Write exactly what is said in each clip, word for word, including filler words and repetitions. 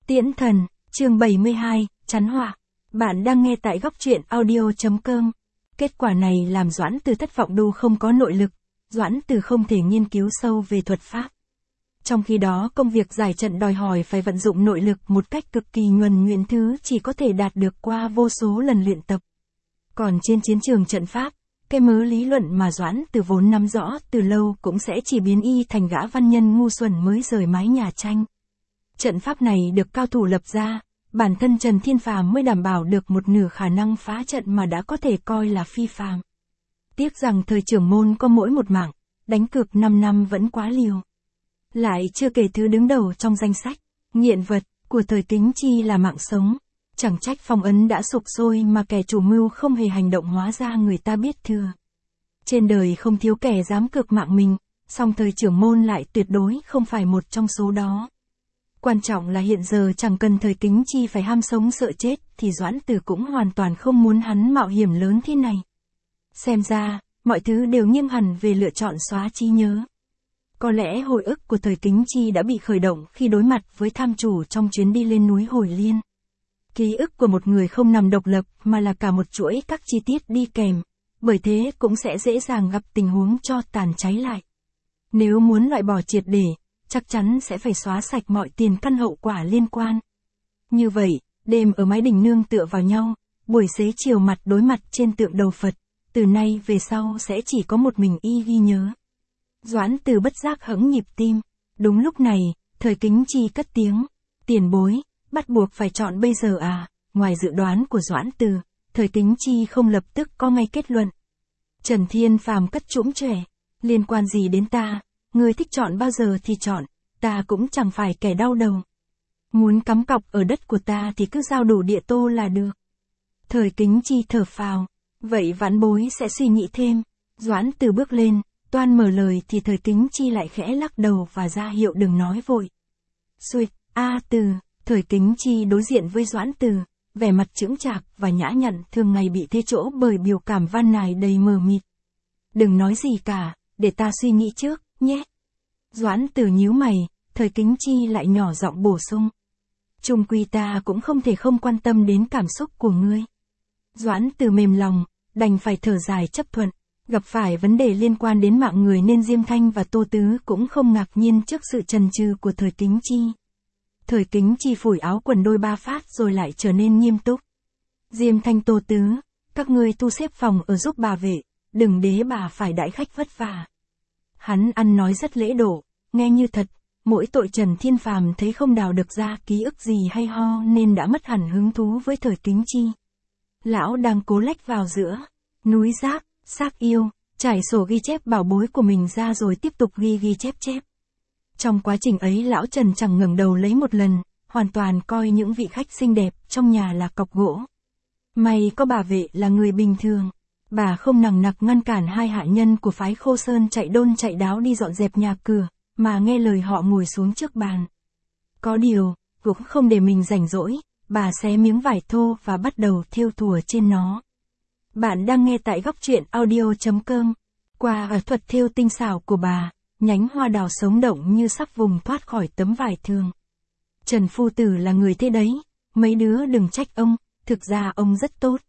Tiễn thần, chương bảy mươi hai, chắn họa. Bạn đang nghe tại góc truyện audio chấm com. Kết quả này làm Doãn Từ thất vọng đu không có nội lực, Doãn Từ không thể nghiên cứu sâu về thuật pháp. Trong khi đó công việc giải trận đòi hỏi phải vận dụng nội lực một cách cực kỳ nhuần nhuyễn, thứ chỉ có thể đạt được qua vô số lần luyện tập. Còn trên chiến trường trận pháp, cái mớ lý luận mà Doãn Từ vốn nắm rõ từ lâu cũng sẽ chỉ biến y thành gã văn nhân ngu xuẩn mới rời mái nhà tranh. Trận pháp này được cao thủ lập ra, bản thân Trần Thiên Phàm mới đảm bảo được một nửa khả năng phá trận mà đã có thể coi là phi phàm. Tiếc rằng thời trưởng môn có mỗi một mạng, đánh cược năm năm vẫn quá liều. Lại chưa kể thứ đứng đầu trong danh sách, nghiện vật, của thời Kính Chi là mạng sống. Chẳng trách phong ấn đã sụp sôi mà kẻ chủ mưu không hề hành động, hóa ra người ta biết thừa. Trên đời không thiếu kẻ dám cược mạng mình, song thời trưởng môn lại tuyệt đối không phải một trong số đó. Quan trọng là hiện giờ chẳng cần thời Kính Chi phải ham sống sợ chết thì Doãn Từ cũng hoàn toàn không muốn hắn mạo hiểm lớn thế này. Xem ra, mọi thứ đều nghiêng hẳn về lựa chọn xóa trí nhớ. Có lẽ hồi ức của thời Kính Chi đã bị khởi động khi đối mặt với tham chủ trong chuyến đi lên núi Hồi Liên. Ký ức của một người không nằm độc lập mà là cả một chuỗi các chi tiết đi kèm, bởi thế cũng sẽ dễ dàng gặp tình huống cho tàn cháy lại. Nếu muốn loại bỏ triệt để, chắc chắn sẽ phải xóa sạch mọi tiền căn hậu quả liên quan. Như vậy, đêm ở mái đình nương tựa vào nhau, buổi xế chiều mặt đối mặt trên tượng đầu Phật, từ nay về sau sẽ chỉ có một mình y ghi nhớ. Doãn Từ bất giác hững nhịp tim. Đúng lúc này, thời Kính Chi cất tiếng, tiền bối, bắt buộc phải chọn bây giờ à? Ngoài dự đoán của Doãn Từ, thời Kính Chi không lập tức có ngay kết luận. Trần Thiên Phàm cất trũng trẻ, liên quan gì đến ta, người thích chọn bao giờ thì chọn, ta cũng chẳng phải kẻ đau đầu. Muốn cắm cọc ở đất của ta thì cứ giao đủ địa tô là được. Thời Kính Chi thở phào, vậy vãn bối sẽ suy nghĩ thêm. Doãn Từ bước lên, toan mở lời thì thời Kính Chi lại khẽ lắc đầu và ra hiệu đừng nói vội. Xuỵt, a Từ. Thời Kính Chi đối diện với Doãn Từ, vẻ mặt chững chạc và nhã nhặn thường ngày bị thế chỗ bởi biểu cảm van nài đầy mờ mịt. Đừng nói gì cả, để ta suy nghĩ trước, nhé. Doãn Từ nhíu mày, thời Kính Chi lại nhỏ giọng bổ sung. Chung quy ta cũng không thể không quan tâm đến cảm xúc của ngươi. Doãn Từ mềm lòng, đành phải thở dài chấp thuận. Gặp phải vấn đề liên quan đến mạng người nên Diêm Thanh và Tô Tứ cũng không ngạc nhiên trước sự chần chừ của thời Kính Chi. Thời Kính Chi phủi áo quần đôi ba phát rồi lại trở nên nghiêm túc. Diêm Thanh, Tô Tứ, các ngươi thu xếp phòng ở giúp bà vệ, đừng để bà phải đãi khách vất vả. Hắn ăn nói rất lễ độ, nghe như thật, mỗi tội Trần Thiên Phàm thấy không đào được ra ký ức gì hay ho nên đã mất hẳn hứng thú với thời Kính Chi. Lão đang cố lách vào giữa núi rác, xác yêu, trải sổ ghi chép bảo bối của mình ra rồi tiếp tục ghi ghi chép chép. Trong quá trình ấy lão Trần chẳng ngẩng đầu lấy một lần, hoàn toàn coi những vị khách xinh đẹp trong nhà là cọc gỗ. May có bà vệ là người bình thường, bà không nằng nặc ngăn cản hai hạ nhân của phái Khô Sơn chạy đôn chạy đáo đi dọn dẹp nhà cửa, mà nghe lời họ ngồi xuống trước bàn. Có điều, cũng không để mình rảnh rỗi, bà xé miếng vải thô và bắt đầu thêu thùa trên nó. Bạn đang nghe tại góc truyện audio chấm com. Qua ảo thuật thêu tinh xảo của bà, nhánh hoa đào sống động như sắp vùng thoát khỏi tấm vải thường. Trần Phu Tử là người thế đấy, mấy đứa đừng trách ông, thực ra ông rất tốt.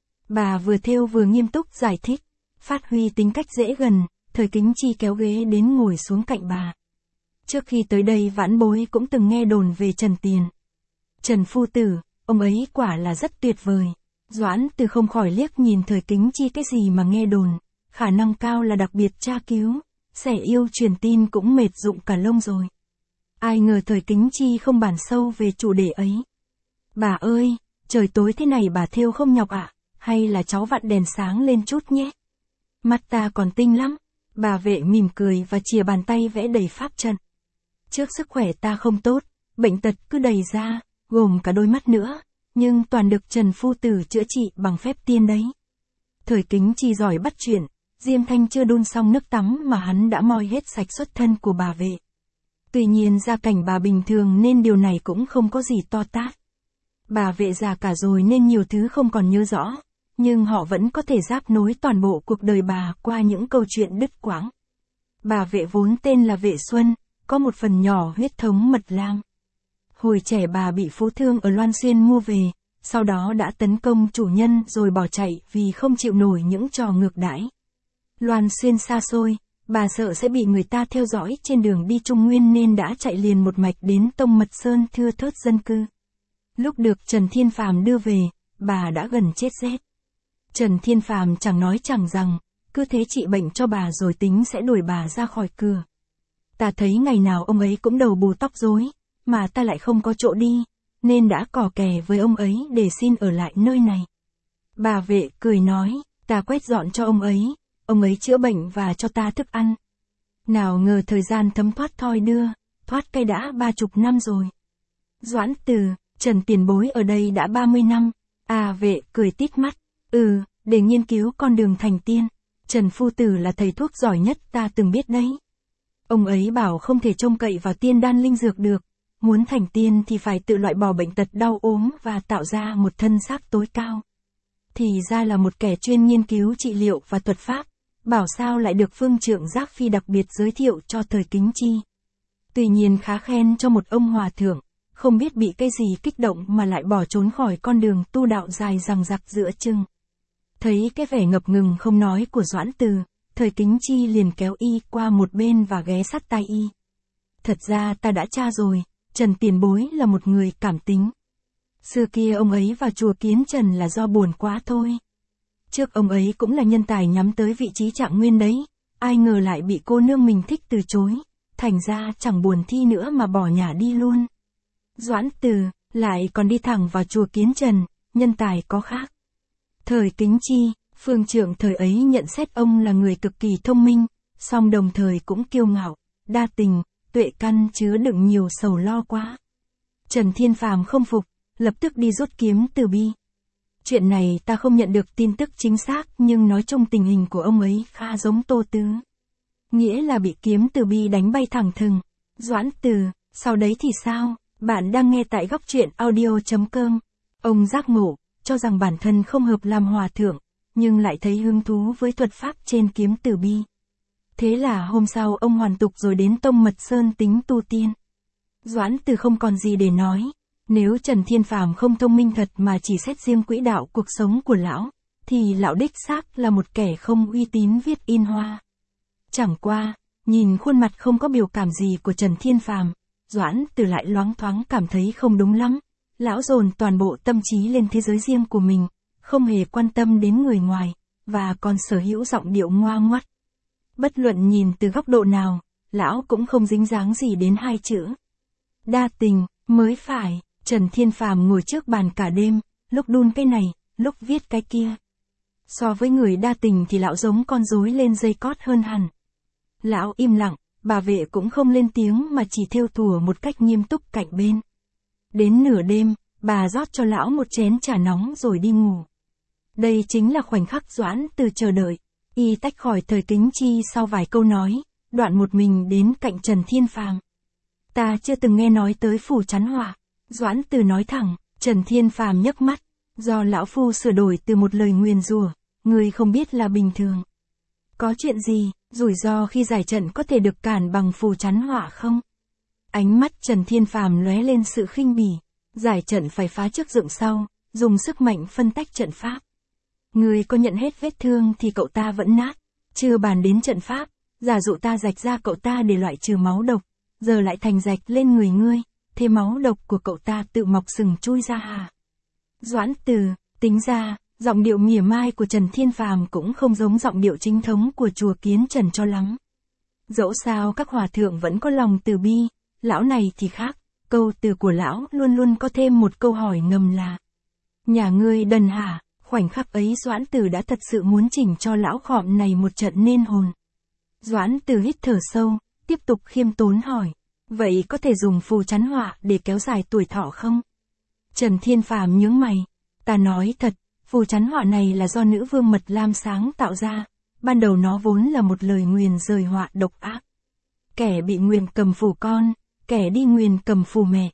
Bà vừa thêu vừa nghiêm túc giải thích, phát huy tính cách dễ gần, thời Kính Chi kéo ghế đến ngồi xuống cạnh bà. Trước khi tới đây vãn bối cũng từng nghe đồn về Trần Tiền. Trần Phu Tử, ông ấy quả là rất tuyệt vời. Doãn Từ không khỏi liếc nhìn thời Kính Chi, cái gì mà nghe đồn, khả năng cao là đặc biệt tra cứu, xẻ yêu truyền tin cũng mệt dụng cả lông rồi. Ai ngờ thời Kính Chi không bàn sâu về chủ đề ấy. Bà ơi, trời tối thế này bà thêu không nhọc ạ, à? Hay là cháu vặn đèn sáng lên chút nhé. Mắt ta còn tinh lắm. Bà vệ mỉm cười và chìa bàn tay vẽ đầy pháp trận. Trước sức khỏe ta không tốt, bệnh tật cứ đầy ra, gồm cả đôi mắt nữa, nhưng toàn được Trần Phu Tử chữa trị bằng phép tiên đấy. Thời Kính Chi giỏi bắt chuyện, Diêm Thanh chưa đun xong nước tắm mà hắn đã moi hết sạch xuất thân của bà vệ. Tuy nhiên gia cảnh bà bình thường nên điều này cũng không có gì to tát. Bà vệ già cả rồi nên nhiều thứ không còn nhớ rõ, nhưng họ vẫn có thể ráp nối toàn bộ cuộc đời bà qua những câu chuyện đứt quãng. Bà vệ vốn tên là Vệ Xuân, có một phần nhỏ huyết thống Mật Lang. Hồi trẻ bà bị phú thương ở Loan Xuyên mua về, sau đó đã tấn công chủ nhân rồi bỏ chạy vì không chịu nổi những trò ngược đãi. Loan Xuyên xa xôi, bà sợ sẽ bị người ta theo dõi trên đường đi Trung Nguyên nên đã chạy liền một mạch đến Tông Mật Sơn thưa thớt dân cư. Lúc được Trần Thiên Phàm đưa về, bà đã gần chết rét. Trần Thiên Phàm chẳng nói chẳng rằng, cứ thế trị bệnh cho bà rồi tính sẽ đuổi bà ra khỏi cửa. Ta thấy ngày nào ông ấy cũng đầu bù tóc rối, mà ta lại không có chỗ đi, nên đã cò kè với ông ấy để xin ở lại nơi này. Bà Vệ cười nói, ta quét dọn cho ông ấy, ông ấy chữa bệnh và cho ta thức ăn. Nào ngờ thời gian thấm thoát thoi đưa, thoát cây đã ba chục năm rồi. Doãn Từ, Trần tiền bối ở đây đã ba mươi năm, à Vệ cười tít mắt, ừ, để nghiên cứu con đường thành tiên. Trần Phu Tử là thầy thuốc giỏi nhất ta từng biết đấy. Ông ấy bảo không thể trông cậy vào tiên đan linh dược được, muốn thành tiên thì phải tự loại bỏ bệnh tật đau ốm và tạo ra một thân xác tối cao. Thì ra là một kẻ chuyên nghiên cứu trị liệu và thuật pháp, bảo sao lại được Phương Trượng Giác Phi đặc biệt giới thiệu cho thời Kính Chi. Tuy nhiên khá khen cho một ông hòa thượng, không biết bị cái gì kích động mà lại bỏ trốn khỏi con đường tu đạo dài dằng dặc giữa chừng. Thấy cái vẻ ngập ngừng không nói của Doãn Từ, thời Kính Chi liền kéo y qua một bên và ghé sát tai y. Thật ra ta đã tra rồi, Trần tiền bối là một người cảm tính. Xưa kia ông ấy vào chùa Kiến Trần là do buồn quá thôi. Trước ông ấy cũng là nhân tài nhắm tới vị trí Trạng Nguyên đấy, ai ngờ lại bị cô nương mình thích từ chối, thành ra chẳng buồn thi nữa mà bỏ nhà đi luôn. Doãn Từ, lại còn đi thẳng vào chùa Kiến Trần, nhân tài có khác. Thời Kính Chi, Phương Trượng thời ấy nhận xét ông là người cực kỳ thông minh, song đồng thời cũng kiêu ngạo, đa tình, tuệ căn chứa đựng nhiều sầu lo quá. Trần Thiên Phàm không phục, lập tức đi rút kiếm từ bi. Chuyện này ta không nhận được tin tức chính xác nhưng nói chung tình hình của ông ấy khá giống Tô Tứ. Nghĩa là bị kiếm từ bi đánh bay thẳng thừng. Doãn Từ, sau đấy thì sao? Bạn đang nghe tại góc truyện audio chấm com. Ông giác ngộ, cho rằng bản thân không hợp làm hòa thượng, nhưng lại thấy hứng thú với thuật pháp trên kiếm từ bi. Thế là hôm sau ông hoàn tục rồi đến Tông Mật Sơn tính tu tiên. Doãn Từ không còn gì để nói. Nếu Trần Thiên Phàm không thông minh thật mà chỉ xét riêng quỹ đạo cuộc sống của lão, thì lão đích xác là một kẻ không uy tín viết in hoa. Chẳng qua, nhìn khuôn mặt không có biểu cảm gì của Trần Thiên Phàm, Doãn Từ lại loáng thoáng cảm thấy không đúng lắm. Lão dồn toàn bộ tâm trí lên thế giới riêng của mình, không hề quan tâm đến người ngoài, và còn sở hữu giọng điệu ngoa ngoắt. Bất luận nhìn từ góc độ nào, lão cũng không dính dáng gì đến hai chữ đa tình, mới phải. Trần Thiên Phàm ngồi trước bàn cả đêm, lúc đun cái này, lúc viết cái kia. So với người đa tình thì lão giống con rối lên dây cót hơn hẳn. Lão im lặng, bà Vệ cũng không lên tiếng mà chỉ thêu thùa một cách nghiêm túc cạnh bên. Đến nửa đêm, bà rót cho lão một chén trà nóng rồi đi ngủ. Đây chính là khoảnh khắc Doãn Từ chờ đợi. Y tách khỏi thời Kính Chi sau vài câu nói, đoạn một mình đến cạnh Trần Thiên Phàm. Ta chưa từng nghe nói tới phù chắn họa. Doãn Từ nói thẳng. Trần Thiên Phàm nhấc mắt, do lão phu sửa đổi từ một lời nguyền rủa, người không biết là bình thường. Có chuyện gì, rủi ro khi giải trận có thể được cản bằng phù chắn họa không? Ánh mắt Trần Thiên Phàm lóe lên sự khinh bỉ. Giải trận phải phá trước dựng sau, dùng sức mạnh phân tách trận pháp. Người có nhận hết vết thương thì cậu ta vẫn nát. Chưa bàn đến trận pháp, giả dụ ta rạch ra cậu ta để loại trừ máu độc, giờ lại thành rạch lên người ngươi, thế máu độc của cậu ta tự mọc sừng chui ra à? Doãn Từ, tính ra, giọng điệu mỉa mai của Trần Thiên Phàm cũng không giống giọng điệu chính thống của chùa Kiến Trần cho lắm. Dẫu sao các hòa thượng vẫn có lòng từ bi, lão này thì khác, câu từ của lão luôn luôn có thêm một câu hỏi ngầm là: nhà ngươi đần hả? Khoảnh khắc ấy Doãn Từ đã thật sự muốn chỉnh cho lão khọm này một trận nên hồn. Doãn Từ hít thở sâu, tiếp tục khiêm tốn hỏi: vậy có thể dùng phù chắn họa để kéo dài tuổi thọ không? Trần Thiên Phàm nhướng mày. Ta nói thật, phù chắn họa này là do nữ vương Mật Lam sáng tạo ra, ban đầu nó vốn là một lời nguyền rời họa độc ác. Kẻ bị nguyền cầm phù con, kẻ đi nguyền cầm phù mẹ.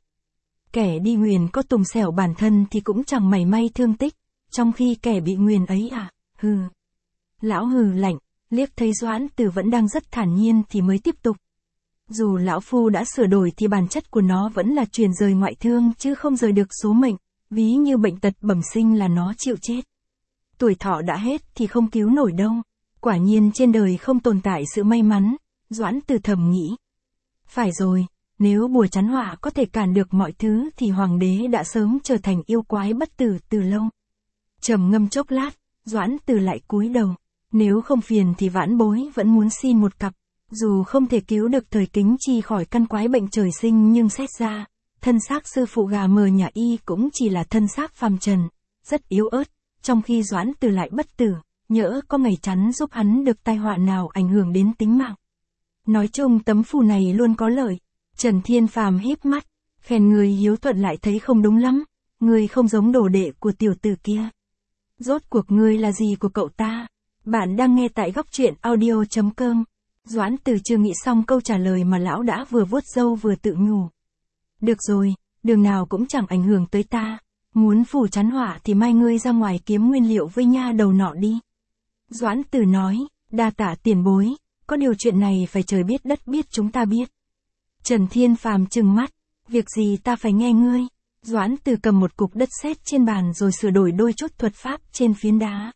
Kẻ đi nguyền có tùng xẻo bản thân thì cũng chẳng mảy may thương tích, trong khi kẻ bị nguyền ấy à, hừ. Lão hừ lạnh, liếc thấy Doãn Từ vẫn đang rất thản nhiên thì mới tiếp tục. Dù lão phu đã sửa đổi thì bản chất của nó vẫn là truyền rời ngoại thương chứ không rời được số mệnh, ví như bệnh tật bẩm sinh là nó chịu chết. Tuổi thọ đã hết thì không cứu nổi đâu. Quả nhiên trên đời không tồn tại sự may mắn, Doãn Từ thầm nghĩ. Phải rồi, nếu bùa chắn họa có thể cản được mọi thứ thì hoàng đế đã sớm trở thành yêu quái bất tử từ lâu. Trầm ngâm chốc lát, Doãn Từ lại cúi đầu. Nếu không phiền thì vãn bối vẫn muốn xin một cặp. Dù không thể cứu được Thời Kính Chi khỏi căn quái bệnh trời sinh nhưng xét ra, thân xác sư phụ gà mờ nhà y cũng chỉ là thân xác phàm trần, rất yếu ớt, trong khi Doãn Từ lại bất tử, nhỡ có ngày chắn giúp hắn được tai họa nào ảnh hưởng đến tính mạng. Nói chung tấm phù này luôn có lợi. Trần Thiên Phàm híp mắt, khen người hiếu thuận lại thấy không đúng lắm, ngươi không giống đồ đệ của tiểu tử kia. Rốt cuộc ngươi là gì của cậu ta? Bạn đang nghe tại góc truyện audio chấm com. Doãn Từ chưa nghĩ xong câu trả lời mà lão đã vừa vuốt râu vừa tự nhủ. Được rồi, đường nào cũng chẳng ảnh hưởng tới ta. Muốn phủ chắn họa thì mai ngươi ra ngoài kiếm nguyên liệu với nha đầu nọ đi. Doãn Từ nói, đa tạ tiền bối, có điều chuyện này phải trời biết đất biết chúng ta biết. Trần Thiên Phàm trừng mắt, việc gì ta phải nghe ngươi. Doãn Từ cầm một cục đất sét trên bàn rồi sửa đổi đôi chút thuật pháp trên phiến đá.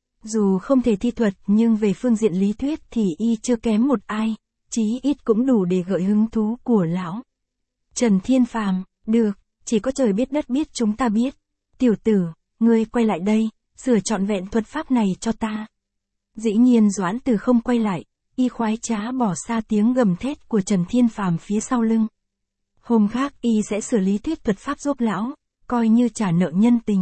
Dù không thể thi thuật nhưng về phương diện lý thuyết thì y chưa kém một ai, chí ít cũng đủ để gợi hứng thú của lão. Trần Thiên Phàm, được, chỉ có trời biết đất biết chúng ta biết. Tiểu tử, ngươi quay lại đây, sửa trọn vẹn thuật pháp này cho ta. Dĩ nhiên Doãn Từ không quay lại, y khoái trá bỏ xa tiếng gầm thét của Trần Thiên Phàm phía sau lưng. Hôm khác y sẽ xử lý thuyết thuật pháp giúp lão, coi như trả nợ nhân tình.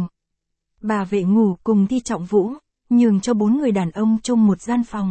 Bà vệ ngủ cùng Thi Trọng Vũ, nhường cho bốn người đàn ông chung một gian phòng.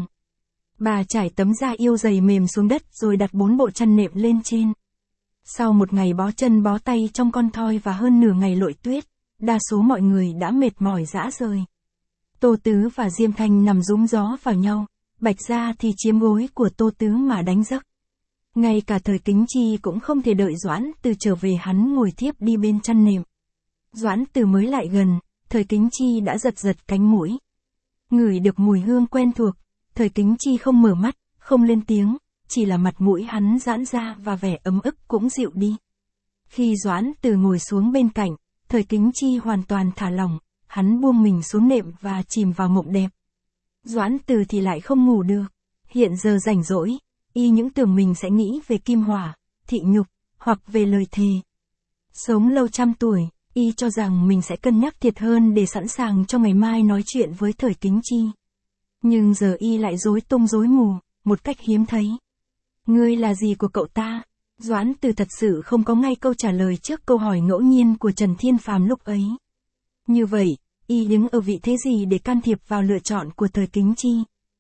Bà trải tấm da yêu dày mềm xuống đất rồi đặt bốn bộ chăn nệm lên trên. Sau một ngày bó chân bó tay trong con thoi và hơn nửa ngày lội tuyết, đa số mọi người đã mệt mỏi rã rời. Tô Tứ và Diêm Thanh nằm rúm gió vào nhau, Bạch Gia thì chiếm gối của Tô Tứ mà đánh giấc. Ngay cả Thời Kính Chi cũng không thể đợi Doãn Từ trở về hắn ngồi thiếp đi bên chăn nệm. Doãn Từ mới lại gần, Thời Kính Chi đã giật giật cánh mũi. Ngửi được mùi hương quen thuộc, Thời Kính Chi không mở mắt, không lên tiếng, chỉ là mặt mũi hắn giãn ra và vẻ ấm ức cũng dịu đi. Khi Doãn Từ ngồi xuống bên cạnh, Thời Kính Chi hoàn toàn thả lỏng, hắn buông mình xuống nệm và chìm vào mộng đẹp. Doãn Từ thì lại không ngủ được, hiện giờ rảnh rỗi, y những tưởng mình sẽ nghĩ về kim hỏa, thị nhục, hoặc về lời thề. Sống lâu trăm tuổi, y cho rằng mình sẽ cân nhắc thiệt hơn để sẵn sàng cho ngày mai nói chuyện với Thời Kính Chi. Nhưng giờ y lại rối tung rối mù, một cách hiếm thấy. Ngươi là gì của cậu ta? Doãn Từ thật sự không có ngay câu trả lời trước câu hỏi ngẫu nhiên của Trần Thiên Phàm lúc ấy. Như vậy, y đứng ở vị thế gì để can thiệp vào lựa chọn của Thời Kính Chi?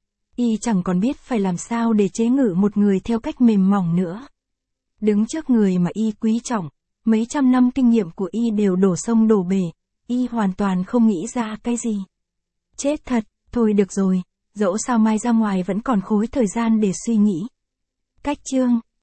Y chẳng còn biết phải làm sao để chế ngự một người theo cách mềm mỏng nữa. Đứng trước người mà y quý trọng, mấy trăm năm kinh nghiệm của y đều đổ sông đổ bể, y hoàn toàn không nghĩ ra cái gì. Chết thật, thôi được rồi, dẫu sao mai ra ngoài vẫn còn khối thời gian để suy nghĩ. Cách chương